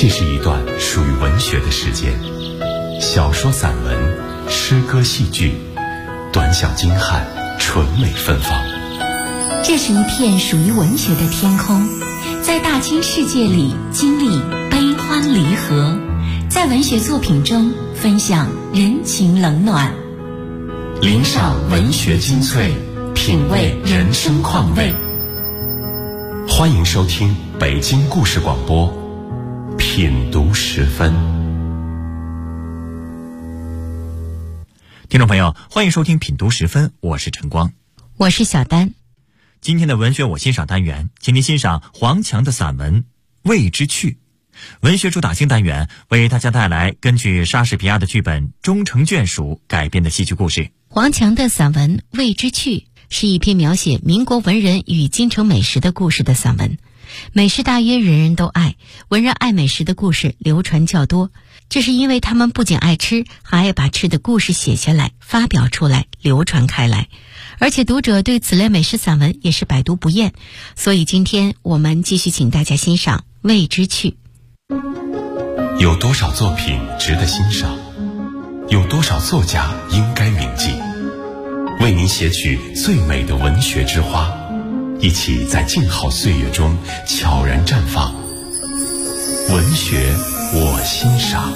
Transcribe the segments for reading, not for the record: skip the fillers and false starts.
这是一段属于文学的时间，小说、散文、诗歌、戏剧，短小精悍，纯美芬芳。 这是一片属于文学的天空，在大千世界里经历悲欢离合，在文学作品中分享人情冷暖， 领赏文学精粹，品味人生况味。欢迎收听北京故事广播品读时分。 听众朋友，欢迎收听品读时分，我是陈光， 我是小丹。 今天的文学我欣赏单元，请您欣赏黄强的散文《未知趣》。文学主打星单元为大家带来根据莎士比亚的剧本《终成眷属》改编的戏剧故事。 黄强的散文《未知趣》是一篇描写民国文人与京城美食的故事的散文。美食大约人人都爱，文人爱美食的故事流传较多，这是因为他们不仅爱吃，还爱把吃的故事写下来，发表出来，流传开来。而且读者对此类美食散文也是百读不厌，所以今天我们继续请大家欣赏《未知趣》。 有多少作品值得欣赏？有多少作家应该铭记？为您写取最美的文学之花，一起在静好岁月中悄然绽放。文学我欣赏。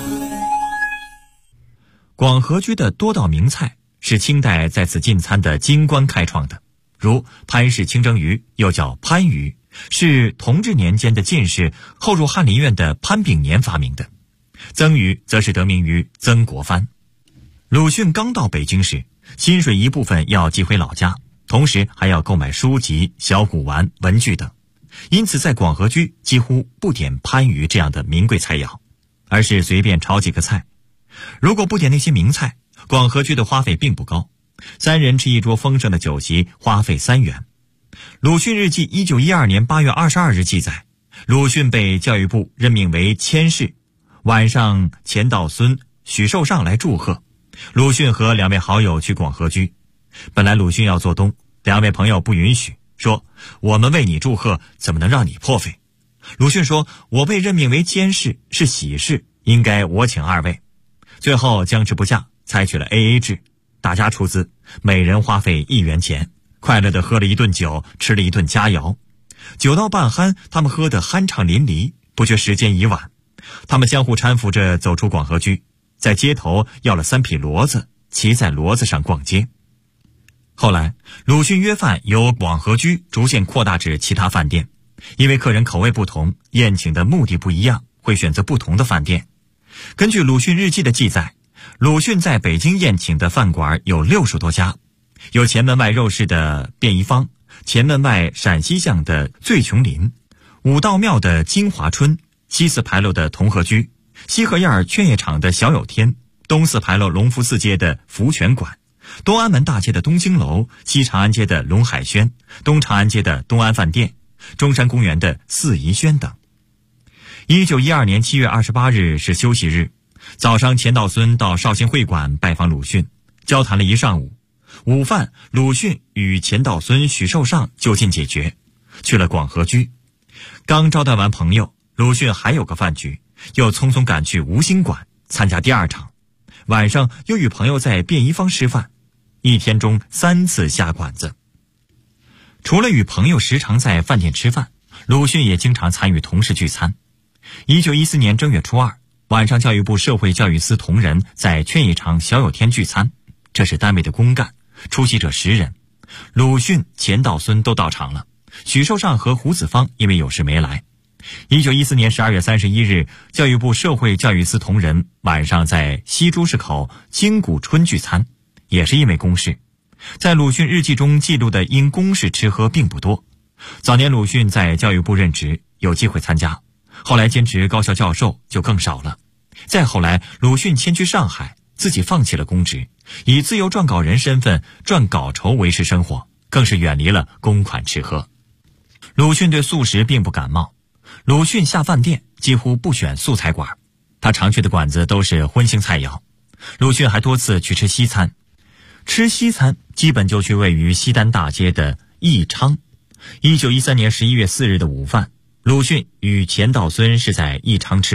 广和居的多道名菜是清代在此进餐的京官开创的，如潘氏清蒸鱼，又叫番鱼，是同治年间的进士后入翰林院的潘炳年发明的。曾鱼则是得名于曾国藩。鲁迅刚到北京时，薪水一部分要寄回老家，同时还要购买书籍、小古玩、文具等，因此在广和居几乎不点番鱼这样的名贵菜肴，而是随便炒几个菜。如果不点那些名菜，广和居的花费并不高，3人吃一桌丰盛的酒席，花费3元。鲁迅日记1912年8月22日记载，鲁迅被教育部任命为佥事，晚上钱道孙、许寿上来祝贺。鲁迅和2位好友去广和居，本来鲁迅要做东，2位朋友不允许，说我们为你祝贺，怎么能让你破费？鲁迅说，我被任命为监事是喜事，应该我请2位。最后僵持不下，采取了 AA 制，大家出资，每人花费1元钱，快乐地喝了一顿酒，吃了一顿佳肴。酒到半酣，他们喝得酣畅淋漓，不觉时间已晚。他们相互搀扶着走出广和居，在街头要了3匹骡子，骑在骡子上逛街。后来鲁迅约饭由广和居逐渐扩大至其他饭店，因为客人口味不同，宴请的目的不一样，会选择不同的饭店。根据鲁迅日记的记载，鲁迅在北京宴请的饭馆有60多家，有前门外肉市的便宜坊，前门外陕西巷的醉琼林，武道庙的金华春，西四牌楼的同和居，西河沿劝业场的小有天，东四牌楼隆福寺街的福泉馆，东安门大街的东兴楼，西长安街的龙海轩，东长安街的东安饭店，中山公园的四宜轩等。1912年7月28日是休息日，早上钱道孙到绍兴会馆拜访鲁迅，交谈了一上午。午饭鲁迅与钱道孙、许寿上就近解决，去了广和居。刚招待完朋友，鲁迅还有个饭局，又匆匆赶去吴兴馆参加第2场。晚上又与朋友在便宜坊吃饭，一天中3次下馆子。除了与朋友时常在饭店吃饭，鲁迅也经常参与同事聚餐。1914年正月初2，晚上教育部社会教育司同仁在劝业场小有天聚餐，这是单位的公干，出席者10人。鲁迅、钱道孙都到场了，许寿上和胡子芳因为有事没来。1914年12月31日，教育部社会教育司同仁晚上在西朱市口金谷春聚餐，也是因为公事。在鲁迅日记中记录的因公事吃喝并不多。早年鲁迅在教育部任职，有机会参加，后来兼职高校教授就更少了。再后来鲁迅迁居上海，自己放弃了公职，以自由撰稿人身份赚稿酬维持生活，更是远离了公款吃喝。鲁迅对素食并不感冒，鲁迅下饭店几乎不选素菜馆，他常去的馆子都是荤腥菜肴。鲁迅还多次去吃西餐，吃西餐基本就去位于西单大街的益昌。1913年11月4日的午饭，鲁迅与钱道孙是在益昌吃的。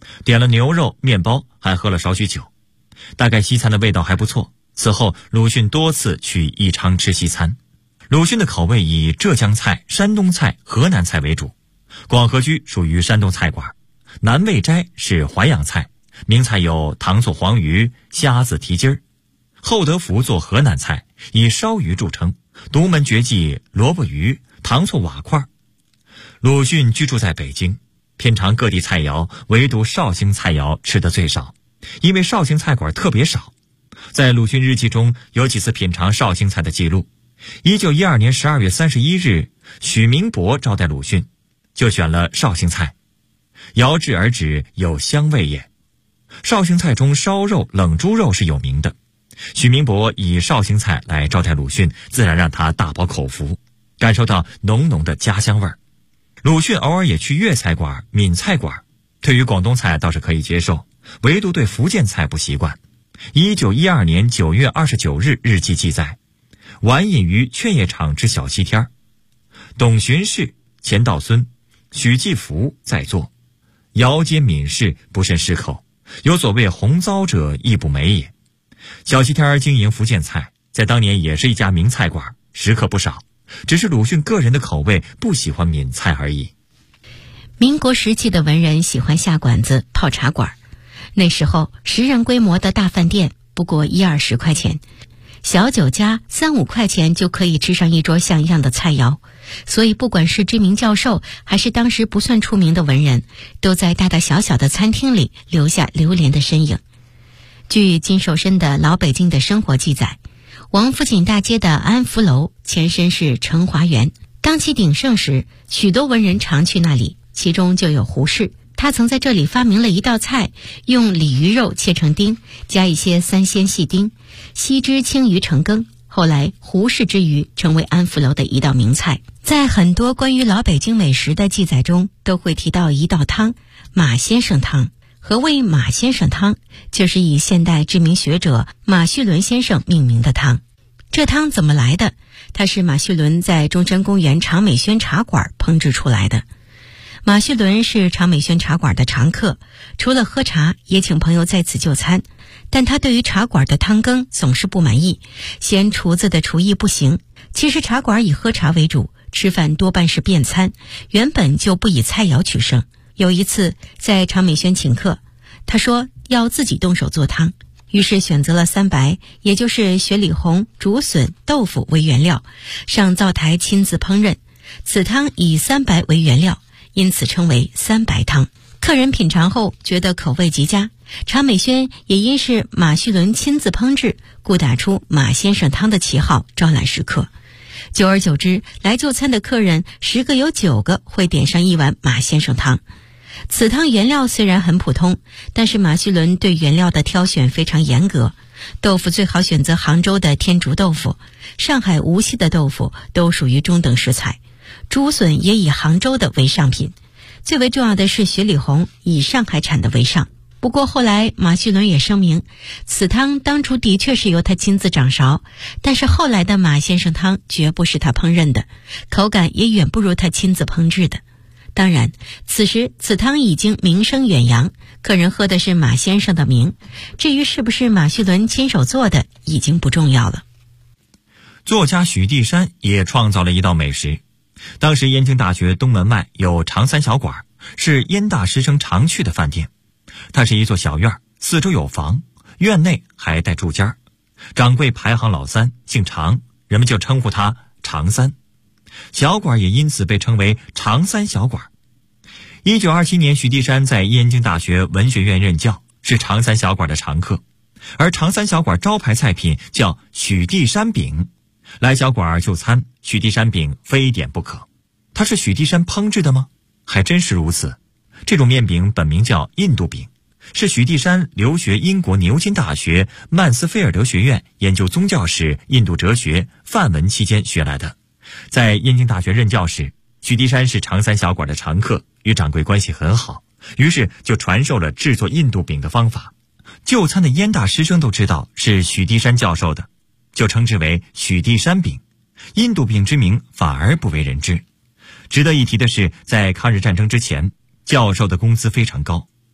点了牛肉、面包，还喝了少许酒。大概西餐的味道还不错。此后，鲁迅多次去宜昌吃西餐。鲁迅的口味以浙江菜、山东菜、河南菜为主。广和居属于山东菜馆，南味斋是淮扬菜，名菜有糖醋黄鱼、虾子蹄筋儿。厚德福做河南菜，以烧鱼著称，独门绝技萝卜鱼、糖醋瓦块。鲁迅居住在北京，品尝各地菜肴，唯独绍兴菜肴吃得最少，因为绍兴菜馆特别少。在鲁迅日记中有几次品尝绍兴菜的记录。1912年12月31日，许明伯招待鲁迅，就选了绍兴菜，肴至而止，有香味也。绍兴菜中烧肉、冷猪肉是有名的。许明伯以绍兴菜来招待鲁迅，自然让他大饱口福，感受到浓浓的家乡味儿。鲁迅偶尔也去粤菜馆、闽菜馆，对于广东菜倒是可以接受，唯独对福建菜不习惯。1912年9月29日日记记载，晚饮于劝业场之小西天，董巡视、钱道孙、许继福在座，遥接闽士，不甚适口，有所谓红糟者亦不美也。小西天经营福建菜，在当年也是一家名菜馆，食客不少，只是鲁迅个人的口味不喜欢闽菜而已。 民国时期的文人喜欢下馆子、泡茶馆，那时候10人规模的大饭店不过1-20块钱，小酒家3-5块钱就可以吃上一桌像样的菜肴，所以不管是知名教授还是当时不算出名的文人，都在大大小小的餐厅里留下流连的身影。据金寿申的《老北京的生活》记载，王府井大街的安福楼前身是成华园，当其鼎盛时，许多文人常去那里，其中就有胡适。他曾在这里发明了一道菜，用鲤鱼肉切成丁，加一些三鲜细丁，吸汁青鱼成羹。后来胡适之鱼成为安福楼的一道名菜。在很多关于老北京美食的记载中，都会提到一道汤，马先生汤。何谓马先生汤？就是以现代知名学者马叙伦先生命名的汤。这汤怎么来的？它是马叙伦在中山公园常美轩茶馆烹制出来的。马叙伦是常美轩茶馆的常客，除了喝茶也请朋友在此就餐，但他对于茶馆的汤羹总是不满意，嫌厨子的厨艺不行。其实茶馆以喝茶为主，吃饭多半是便餐，原本就不以菜肴取胜。有一次在常美轩请客，他说要自己动手做汤，于是选择了3白，也就是雪里红、竹笋、豆腐为原料，上灶台亲自烹饪。此汤以3白为原料，因此称为3白汤。客人品尝后觉得口味极佳，常美轩也因是马叙伦亲自烹制，故打出马先生汤的旗号，招揽食客。久而久之，来就餐的客人10个有9个会点上一碗马先生汤。此汤原料虽然很普通，但是马叙伦对原料的挑选非常严格，豆腐最好选择杭州的天竺豆腐，上海无锡的豆腐都属于中等食材，竹笋也以杭州的为上品，最为重要的是雪里红以上海产的为上。不过后来马叙伦也声明，此汤当初的确是由他亲自掌勺，但是后来的马先生汤绝不是他烹饪的，口感也远不如他亲自烹制的。当然，此时此汤已经名声远扬，客人喝的是马先生的名，至于是不是马叙伦亲手做的，已经不重要了。 作家许地山也创造了一道美食。当时燕京大学东门外有常三小馆，是燕大师生常去的饭店。它是一座小院，四周有房，院内还带柱间，掌柜排行老三，姓常，人们就称呼他常三。小馆也因此被称为常三小馆。1927年，许地山在燕京大学文学院任教，是常三小馆的常客。而常三小馆招牌菜品叫许地山饼，来小馆就餐，许地山饼非点不可。它是许地山烹制的吗？还真是如此。这种面饼本名叫印度饼，是许地山留学英国牛津大学曼斯菲尔德学院研究宗教史、印度哲学、梵文期间学来的。在燕京大学任教时，许地山是常三小馆的常客，与掌柜关系很好，于是就传授了制作印度饼的方法。就餐的燕大师生都知道是许地山教授的，就称之为许地山饼。印度饼之名反而不为人知。值得一提的是，在抗日战争之前，教授的工资非常高，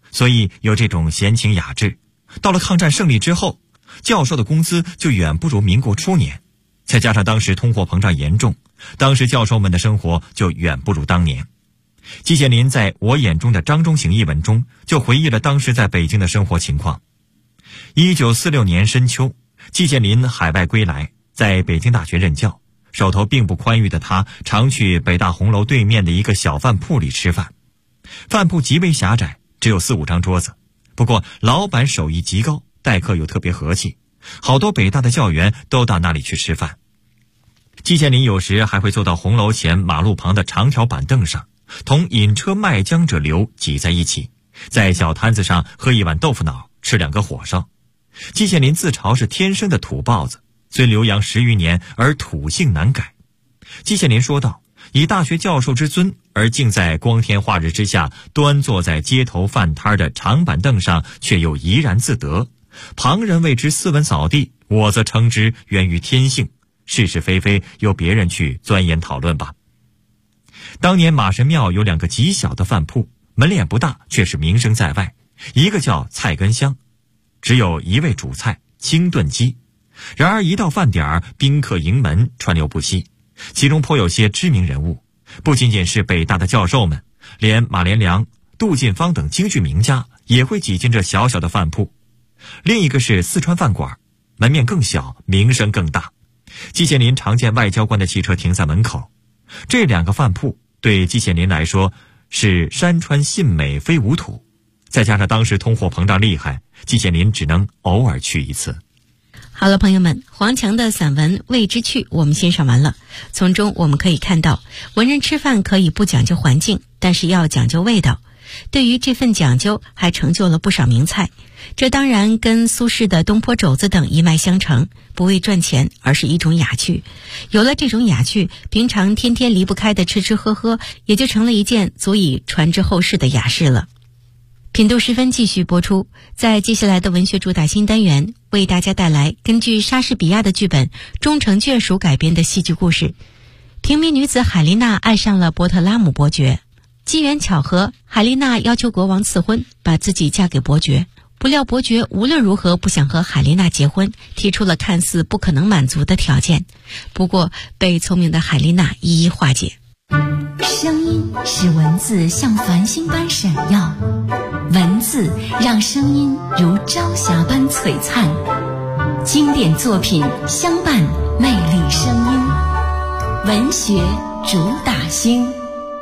所以有这种闲情雅致。到了抗战胜利之后，教授的工资就远不如民国初年，再加上当时通货膨胀严重，当时教授们的生活就远不如当年。季羡林在《我眼中的张中行》一文中就回忆了当时在北京的生活情况。1946年深秋，季羡林海外归来，在北京大学任教，手头并不宽裕的他常去北大红楼对面的一个小饭铺里吃饭。饭铺极为狭窄，只有4、5张桌子，不过老板手艺极高，待客又特别和气，好多北大的教员都到那里去吃饭。季羡林有时还会坐到红楼前马路旁的长条板凳上，同饮车卖浆者流挤在一起，在小摊子上喝一碗豆腐脑，吃2个火烧。季羡林自嘲是天生的土包子，虽留洋10余年，而土性难改。季羡林说道，以大学教授之尊，而竟在光天化日之下端坐在街头饭摊的长板凳上，却又怡然自得。旁人谓之斯文扫地，我则称之源于天性，是是非非由别人去钻研讨论吧。当年马神庙有2个极小的饭铺，门脸不大，却是名声在外。一个叫菜根香，只有1味主菜清炖鸡，然而一到饭点儿，宾客盈门，川流不息。其中颇有些知名人物，不仅仅是北大的教授们，连马连良、杜近芳等京剧名家也会挤进这小小的饭铺。另一个是四川饭馆，门面更小，名声更大。季羡林常见外交官的汽车停在门口。这2个饭铺对季羡林来说是山川信美非吾土，再加上当时通货膨胀厉害，季羡林只能偶尔去一次。 好了，朋友们，黄强的散文《味之趣》我们欣赏完了。从中我们可以看到，文人吃饭可以不讲究环境，但是要讲究味道。对于这份讲究，还成就了不少名菜。这当然跟苏轼的东坡肘子等一脉相承，不为赚钱，而是一种雅趣。有了这种雅趣，平常天天离不开的吃吃喝喝，也就成了一件足以传之后世的雅事了。品读时分继续播出，在接下来的文学主打新单元，为大家带来根据莎士比亚的剧本《忠诚眷属》改编的戏剧故事。平民女子海丽娜爱上了伯特拉姆伯爵，机缘巧合，海丽娜要求国王赐婚，把自己嫁给伯爵。不料伯爵无论如何不想和海丽娜结婚，提出了看似不可能满足的条件，不过被聪明的海丽娜一一化解。 声音使文字像繁星般闪耀，文字让声音如朝霞般璀璨。经典作品相伴魅力声音，文学主打星。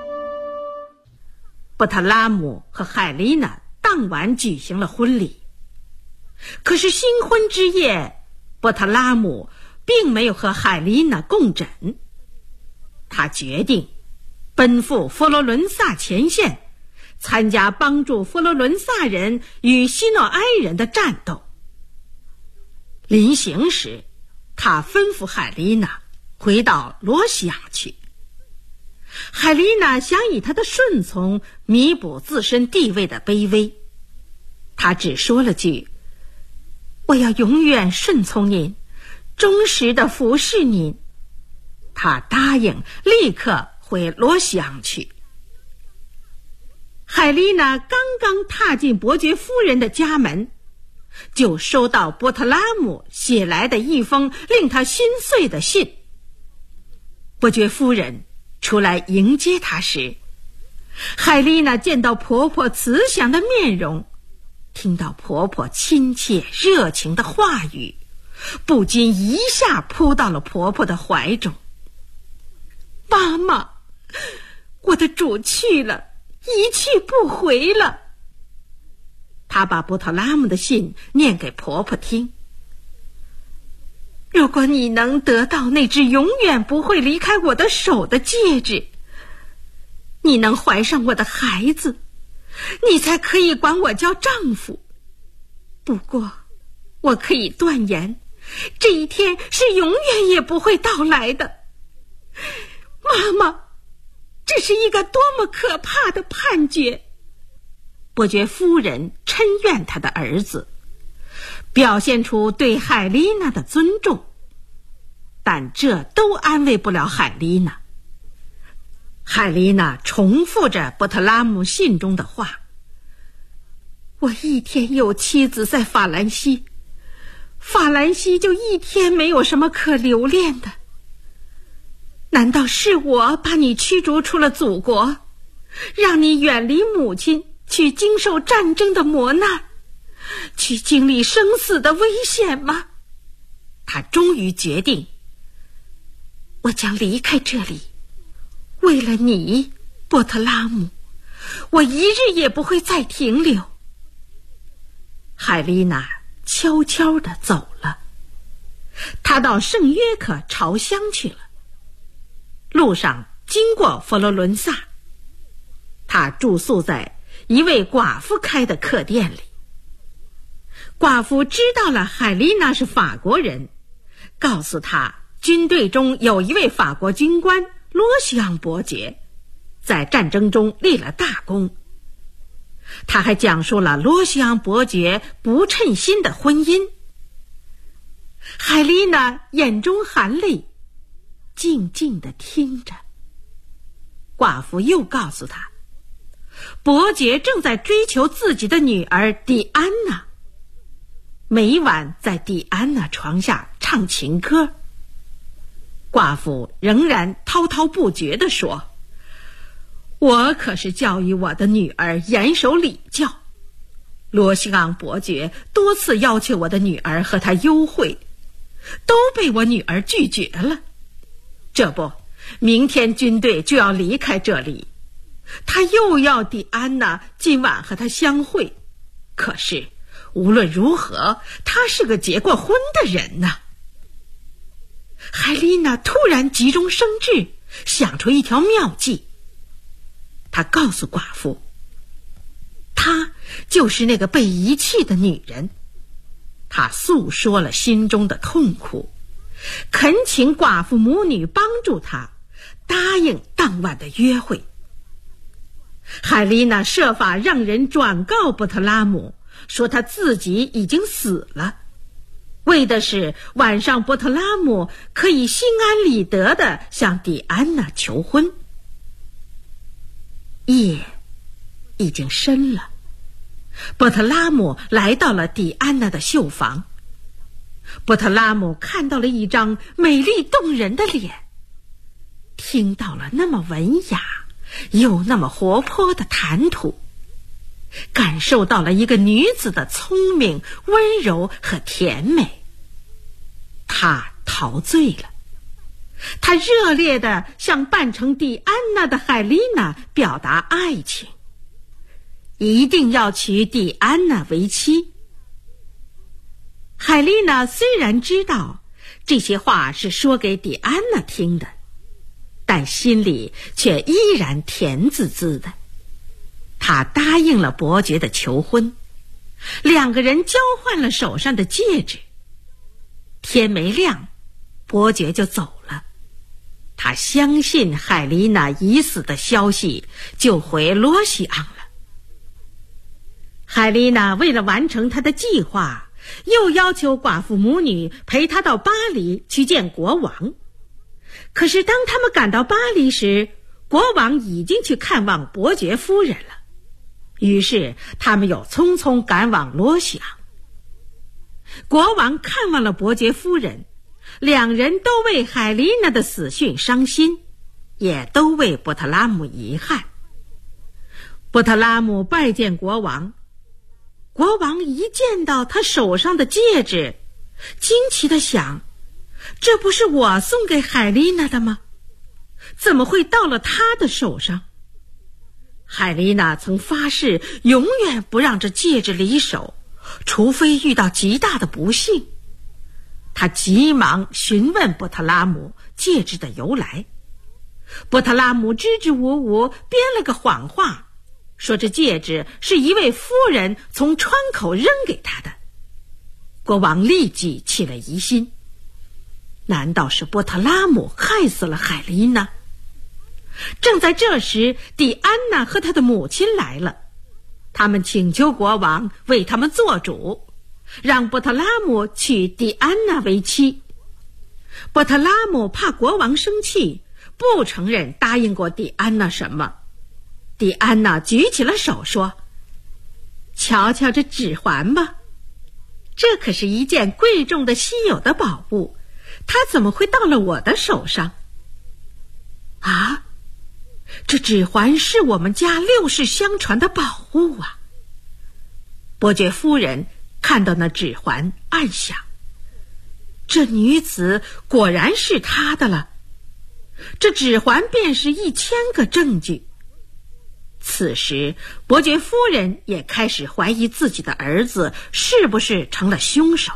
伯特拉姆和海丽娜当晚举行了婚礼，可是新婚之夜，伯特拉姆并没有和海丽娜共枕，他决定奔赴佛罗伦萨前线，参加帮助佛罗伦萨人与西诺埃人的战斗。临行时，他吩咐海丽娜回到罗西亚去。海丽娜想以她的顺从弥补自身地位的卑微，她只说了句：“我要永远顺从您，忠实地服侍您。”她答应立刻回罗西昂去。海丽娜刚刚踏进伯爵夫人的家门，就收到伯特拉姆写来的一封令她心碎的信。伯爵夫人出来迎接她时，海丽娜见到婆婆慈祥的面容，听到婆婆亲切热情的话语，不禁一下扑到了婆婆的怀中。妈妈，我的主去了，一去不回了。她把伯特拉姆的信念给婆婆听。如果你能得到那只永远不会离开我的手的戒指，你能怀上我的孩子，你才可以管我叫丈夫。不过我可以断言，这一天是永远也不会到来的。妈妈，这是一个多么可怕的判决！伯爵夫人嗔怨他的儿子，表现出对海丽娜的尊重，但这都安慰不了海丽娜。海丽娜重复着伯特拉姆信中的话： 我一天有妻子在法兰西，法兰西就一天没有什么可留恋的。难道是我把你驱逐出了祖国，让你远离母亲，去经受战争的磨难，去经历生死的危险吗？他终于决定，我将离开这里，为了你，波特拉姆，我一日也不会再停留。海丽娜悄悄地走了，她到圣约克朝乡去了。路上经过佛罗伦萨，她住宿在一位寡妇开的客店里。寡妇知道了海丽娜是法国人，告诉她军队中有一位法国军官罗西昂伯爵，在战争中立了大功。他还讲述了罗西昂伯爵不称心的婚姻。海丽娜眼中含泪，静静地听着。寡妇又告诉他，伯爵正在追求自己的女儿狄安娜，每晚在狄安娜床下唱情歌。寡妇仍然滔滔不绝地说，我可是教育我的女儿严守礼教，罗西昂伯爵多次要求我的女儿和他幽会，都被我女儿拒绝了。这不，明天军队就要离开这里，他又要狄安娜今晚和他相会。可是无论如何，他是个结过婚的人呐。海丽娜突然急中生智，想出一条妙计。她告诉寡妇，她就是那个被遗弃的女人。她诉说了心中的痛苦，恳请寡妇母女帮助她，答应当晚的约会。海丽娜设法让人转告波特拉姆，说他自己已经死了，为的是晚上波特拉姆可以心安理得地向狄安娜求婚。夜已经深了，波特拉姆来到了狄安娜的绣房。波特拉姆看到了一张美丽动人的脸，听到了那么文雅又那么活泼的谈吐，感受到了一个女子的聪明、温柔和甜美。他陶醉了，他热烈地向扮成狄安娜的海丽娜表达爱情，一定要娶狄安娜为妻。海丽娜虽然知道这些话是说给狄安娜听的，但心里却依然甜滋滋的。她答应了伯爵的求婚，两个人交换了手上的戒指。天没亮，伯爵就走了。他相信海丽娜已死的消息，就回罗西昂了。海丽娜为了完成她的计划，又要求寡妇母女陪她到巴黎去见国王。可是当他们赶到巴黎时，国王已经去看望伯爵夫人了。于是他们又匆匆赶往罗西昂。国王看望了伯爵夫人，两人都为海丽娜的死讯伤心，也都为波特拉姆遗憾。波特拉姆拜见国王，国王一见到他手上的戒指，惊奇地想，这不是我送给海丽娜的吗？怎么会到了他的手上？海丽娜曾发誓永远不让这戒指离手，除非遇到极大的不幸。他急忙询问波特拉姆戒指的由来。波特拉姆支支吾吾编了个谎话，说这戒指是一位夫人从窗口扔给他的。国王立即起了疑心，难道是波特拉姆害死了海丽娜？正在这时，狄安娜和她的母亲来了，他们请求国王为他们做主，让波特拉姆娶狄安娜为妻。波特拉姆怕国王生气，不承认答应过狄安娜什么。狄安娜举起了手说， 瞧瞧这指环吧，这可是一件贵重的稀有的宝物，它怎么会到了我的手上？啊，这指环是我们家6世相传的宝物啊！伯爵夫人看到那指环，暗想，这女子果然是她的了，这指环便是1000个证据。此时伯爵夫人也开始怀疑自己的儿子是不是成了凶手。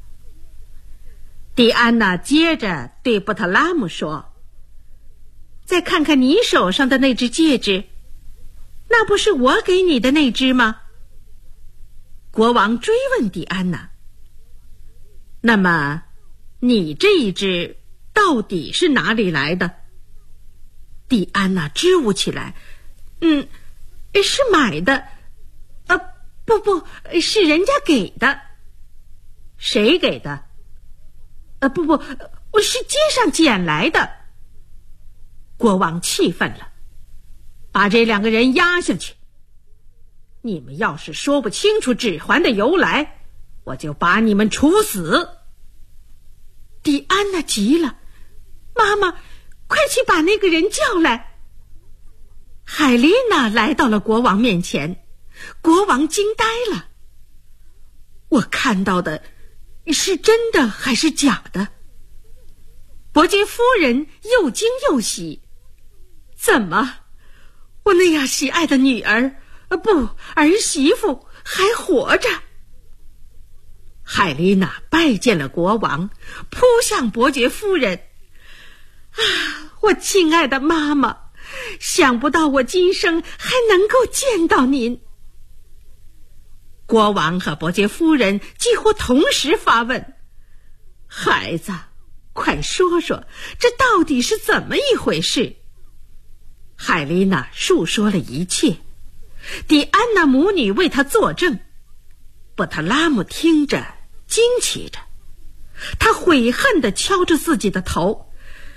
狄安娜接着对波特拉姆说，再看看你手上的那只戒指，那不是我给你的那只吗？国王追问狄安娜，那么你这一只到底是哪里来的？狄安娜支吾起来，是买的，不，是人家给的。谁给的？不，我是街上捡来的。国王气愤了，把这2个人押下去。你们要是说不清楚指环的由来，我就把你们处死。狄安娜急了，妈妈，快去把那个人叫来。海丽娜来到了国王面前，国王惊呆了。我看到的是真的还是假的？伯爵夫人又惊又喜，怎么，我那样喜爱的女儿，儿媳妇还活着？海丽娜拜见了国王，扑向伯爵夫人。我亲爱的妈妈，想不到我今生还能够见到您。国王和伯爵夫人几乎同时发问，孩子，快说说，这到底是怎么一回事？海丽娜述说了一切，狄安娜母女为她作证。波特拉姆听着惊奇着，他悔恨地敲着自己的头，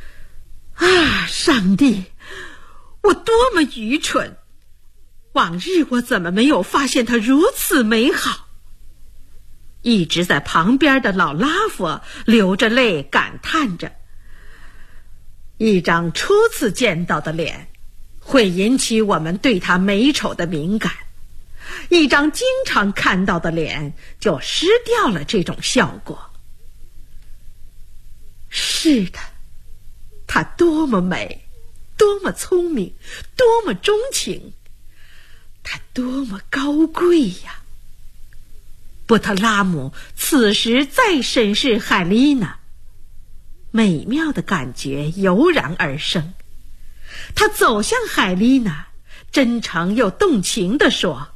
上帝，我多么愚蠢！往日我怎么没有发现它如此美好？一直在旁边的老拉夫流着泪感叹着，一张初次见到的脸会引起我们对他美丑的敏感，一张经常看到的脸就失掉了这种效果。是的，她多么美，多么聪明，多么钟情，她多么高贵呀！波特拉姆此时再审视海丽娜，美妙的感觉油然而生。他走向海丽娜，真诚又动情地说，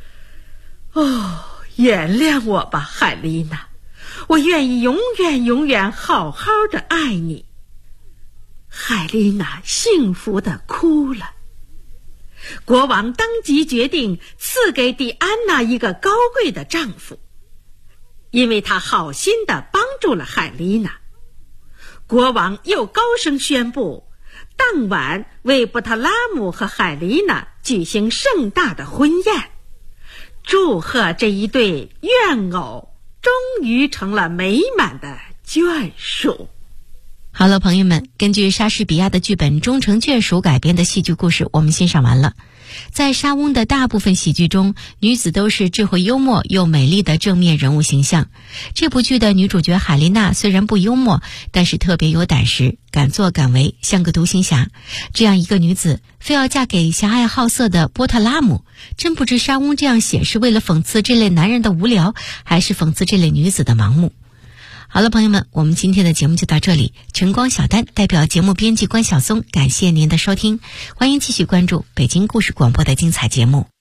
原谅我吧，海丽娜，我愿意永远永远好好的爱你。海丽娜幸福地哭了。国王当即决定赐给狄安娜一个高贵的丈夫，因为他好心地帮助了海丽娜。国王又高声宣布，当晚为波特拉姆和海丽娜举行盛大的婚宴，祝贺这一对怨偶终于成了美满的眷属。 好了，朋友们，根据莎士比亚的剧本《终成眷属》改编的戏剧故事我们欣赏完了。在莎翁的大部分喜剧中，女子都是智慧幽默又美丽的正面人物形象。这部剧的女主角海丽娜虽然不幽默，但是特别有胆识，敢作敢为，像个独行侠。这样一个女子非要嫁给狭隘好色的波特拉姆，真不知莎翁这样写是为了讽刺这类男人的无聊，还是讽刺这类女子的盲目。好了，朋友们，我们今天的节目就到这里。晨光小丹代表节目编辑关晓松，感谢您的收听，欢迎继续关注北京故事广播的精彩节目。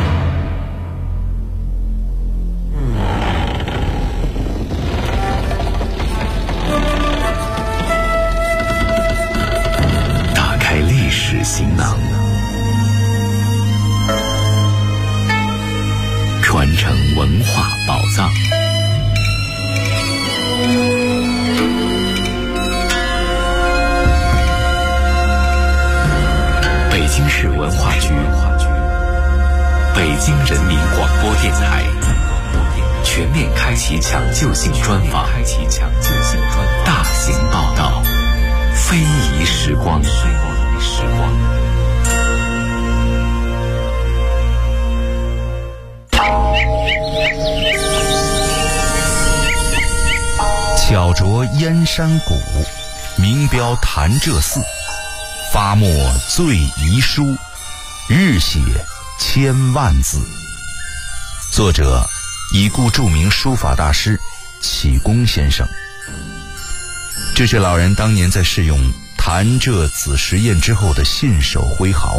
打开历史行囊，传承文化宝藏。北京市文化局北京人民广播电台全面开启抢救性专访，大型报道，非遗时光。 巧琢燕山谷，名标潭柘寺，发墨最遗书，日写千万字。作者已故著名书法大师启功先生。这是老人当年在试用潭柘子时宴之后的信手挥毫。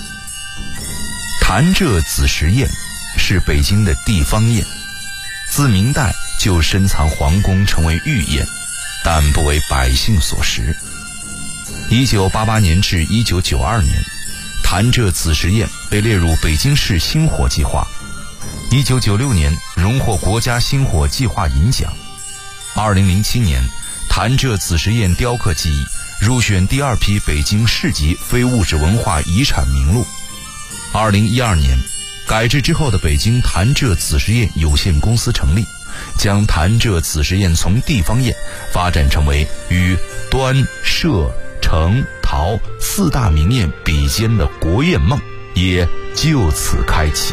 潭柘子时宴是北京的地方宴，自明代就深藏皇宫，成为御宴，但不为百姓所食。1988年至1992年，潭柘子时宴被列入北京市星火计划。1996年荣获国家星火计划银奖。2007年，潭柘子时宴雕刻技艺入选第2批北京市级非物质文化遗产名录。2012年，改制之后的北京潭柘子时宴有限公司成立，将潭柘子时宴从地方宴发展成为与端、歙、成、陶4大名宴比肩的国宴梦也就此开启。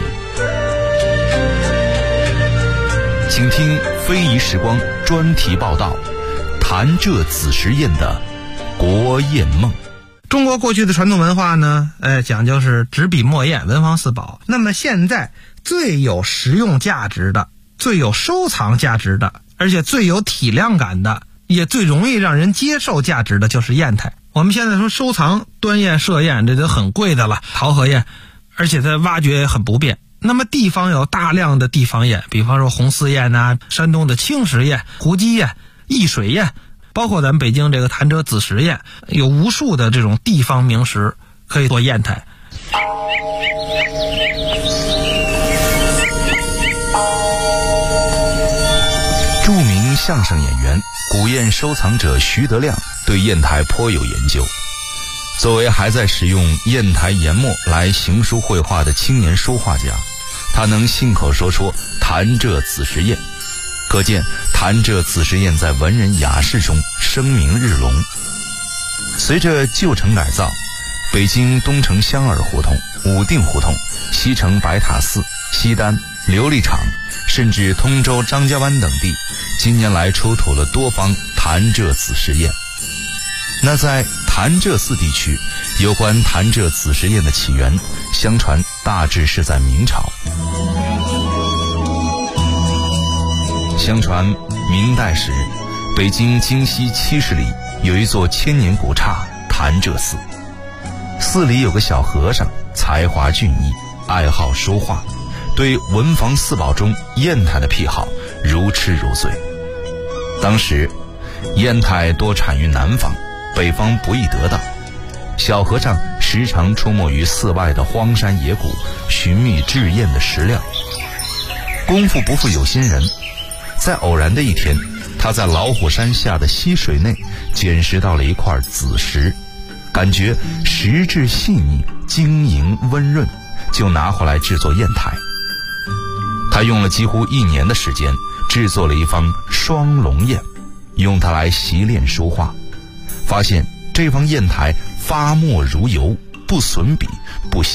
请听非遗时光专题报道，潭柘子时宴的国宴梦。 中国过去的传统文化呢，讲究是纸笔墨砚文房四宝。那么现在最有实用价值的、最有收藏价值的，而且最有体量感的，也最容易让人接受价值的就是砚台。我们现在说收藏端砚、歙砚，这都很贵的了，陶和砚，而且它挖掘也很不便。那么地方有大量的地方砚，比方说红丝砚啊，山东的青石砚、胡姬砚、易水砚，包括咱们北京这个潭柘子时砚，有无数的这种地方名石可以做砚台。 著名相声演员、古砚收藏者徐德亮对砚台颇有研究。作为还在使用砚台研墨来行书绘画的青年书画家，他能信口说出潭柘子时宴，可见潭柘子时宴在文人雅士中声名日隆。随着旧城改造，北京东城香饵胡同、武定胡同、西城白塔寺、西单、琉璃厂，甚至通州张家湾等地，近年来出土了多方潭柘子时宴。那在潭柘寺地区，有关潭柘子时宴的起源，相传大致是在明朝。相传明代时，北京京西70里有一座千年古刹潭柘寺，寺里有个小和尚，才华俊逸，爱好书画，对文房四宝中砚台的癖好如痴如醉。当时砚台多产于南方，北方不易得到，小和尚时常出没于寺外的荒山野谷，寻觅制砚的石料。功夫不负有心人，在偶然的一天，他在老虎山下的溪水内捡拾到了一块紫石，感觉石质细腻、晶莹温润，就拿回来制作砚台。他用了几乎1年的时间，制作了一方双龙砚，用它来习练书画。发现这方砚台发墨如油，不损笔，不